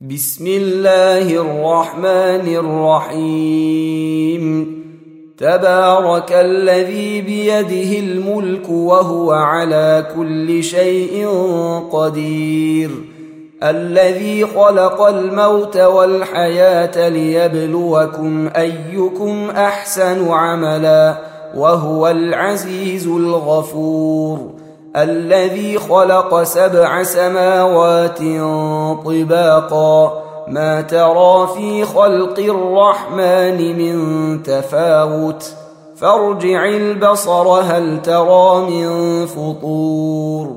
بسم الله الرحمن الرحيم. تبارك الذي بيده الملك وهو على كل شيء قدير، الذي خلق الموت والحياة ليبلوكم أيكم أحسن عملا وهو العزيز الغفور، الذي خلق 7 سماوات طباقا ما ترى في خلق الرحمن من تفاوت فارجع البصر هل ترى من فطور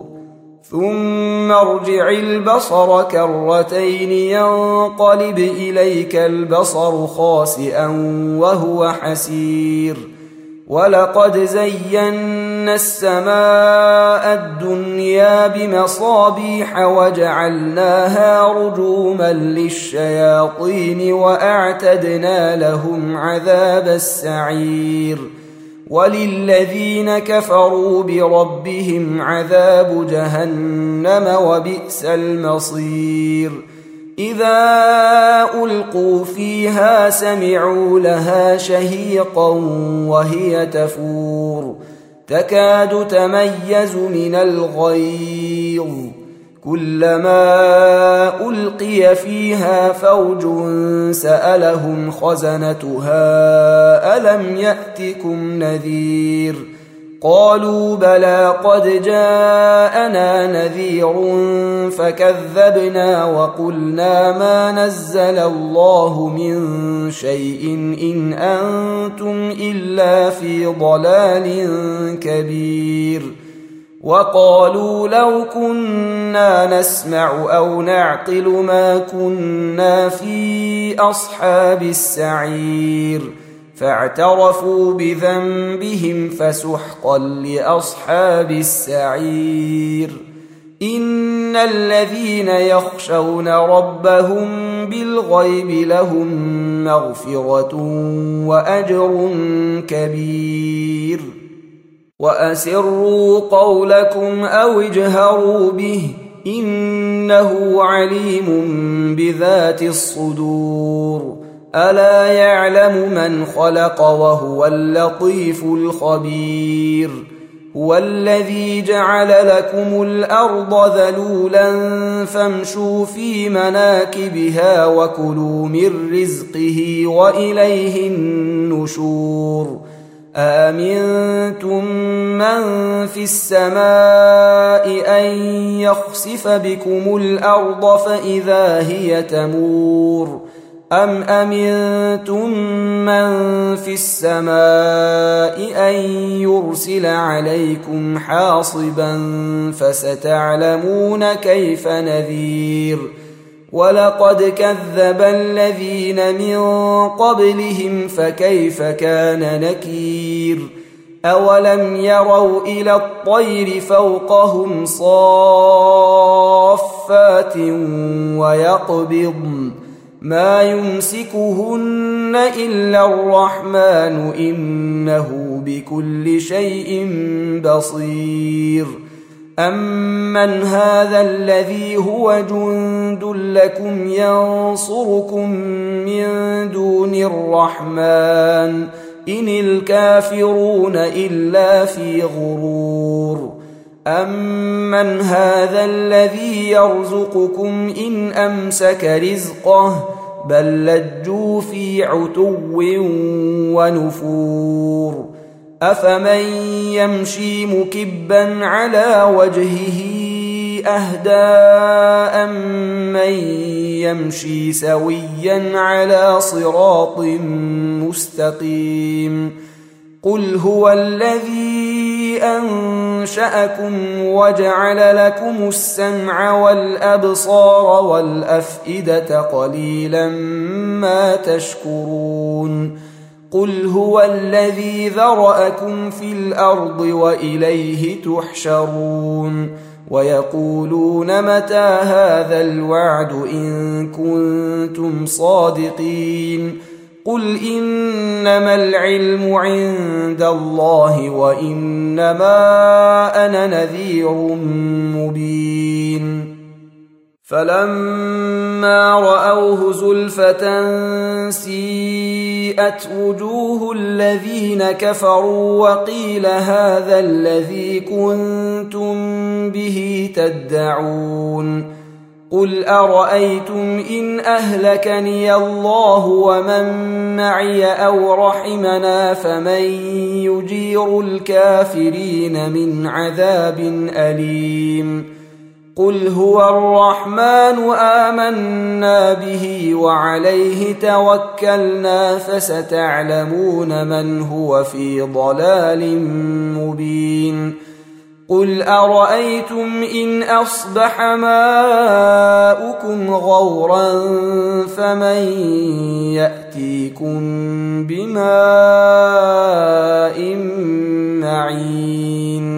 ثم ارجع البصر كرتين ينقلب إليك البصر خاسئا وهو حسير، ولقد زينا السماء الدنيا بمصابيح وجعلناها رجوما للشياطين وأعتدنا لهم عذاب السعير، وللذين كفروا بربهم عذاب جهنم وبئس المصير. إذا ألقوا فيها سمعوا لها شهيقا وهي تفور تكاد تميز من الغيظ، كلما ألقي فيها فوج سألهم خزنتها ألم يأتكم نذير، قالوا بلى قد جاءنا نذير فكذبنا وقلنا ما نزل الله من شيء إن أنتم إلا في ضلال كبير، وقالوا لو كنا نسمع أو نعقل ما كنا في أصحاب السعير، فاعترفوا بذنبهم فسحقا لأصحاب السعير. إن الذين يخشون ربهم بالغيب لهم مغفرة وأجر كبير، وأسروا قولكم أو اجهروا به إنه عليم بذات الصدور، ألا يعلم من خلق وهو اللطيف الخبير، هو الذي جعل لكم الأرض ذلولا فامشوا في مناكبها وكلوا من رزقه وإليه النشور. آمنتم من في السماء أن يخسف بكم الأرض فإذا هي تمور، أم أمنتم من في السماء أن يرسل عليكم حاصبا فستعلمون كيف نذير، ولقد كذب الذين من قبلهم فكيف كان نكير، أولم يروا إلى الطير فوقهم صافات ويقبضن ما يمسكهن إلا الرحمن إنه بكل شيء بصير. أمن هذا الذي هو جند لكم ينصركم من دون الرحمن إن الكافرون إلا في غرور. أمن هذا الذي يرزقكم إن أمسك رزقه بل لجوا في عتو ونفور. أفمن يمشي مكبا على وجهه أهدى أمن يمشي سويا على صراط مستقيم. قل هو الذي أنشأكم وجعل لكم السمع والأبصار والأفئدة قليلا ما تشكرون. قل هو الذي ذرأكم في الأرض وإليه تحشرون. ويقولون متى هذا الوعد إن كنتم صادقين. قل إنما العلم عند الله وإنما أنا نذير مبين. فلما رأوه زلفة سيئت وجوه الذين كفروا وقيل هذا الذي كنتم به تدعون قل أرأيتم إن أهلكني الله ومن معي أو رحمنا فمن يجير الكافرين من عذاب أليم قل هو الرحمن آمنا به وعليه توكلنا فستعلمون من هو في ضلال مبين قل أرأيتم إن أصبح ماؤكم غورا فمن يأتيكم بماء معين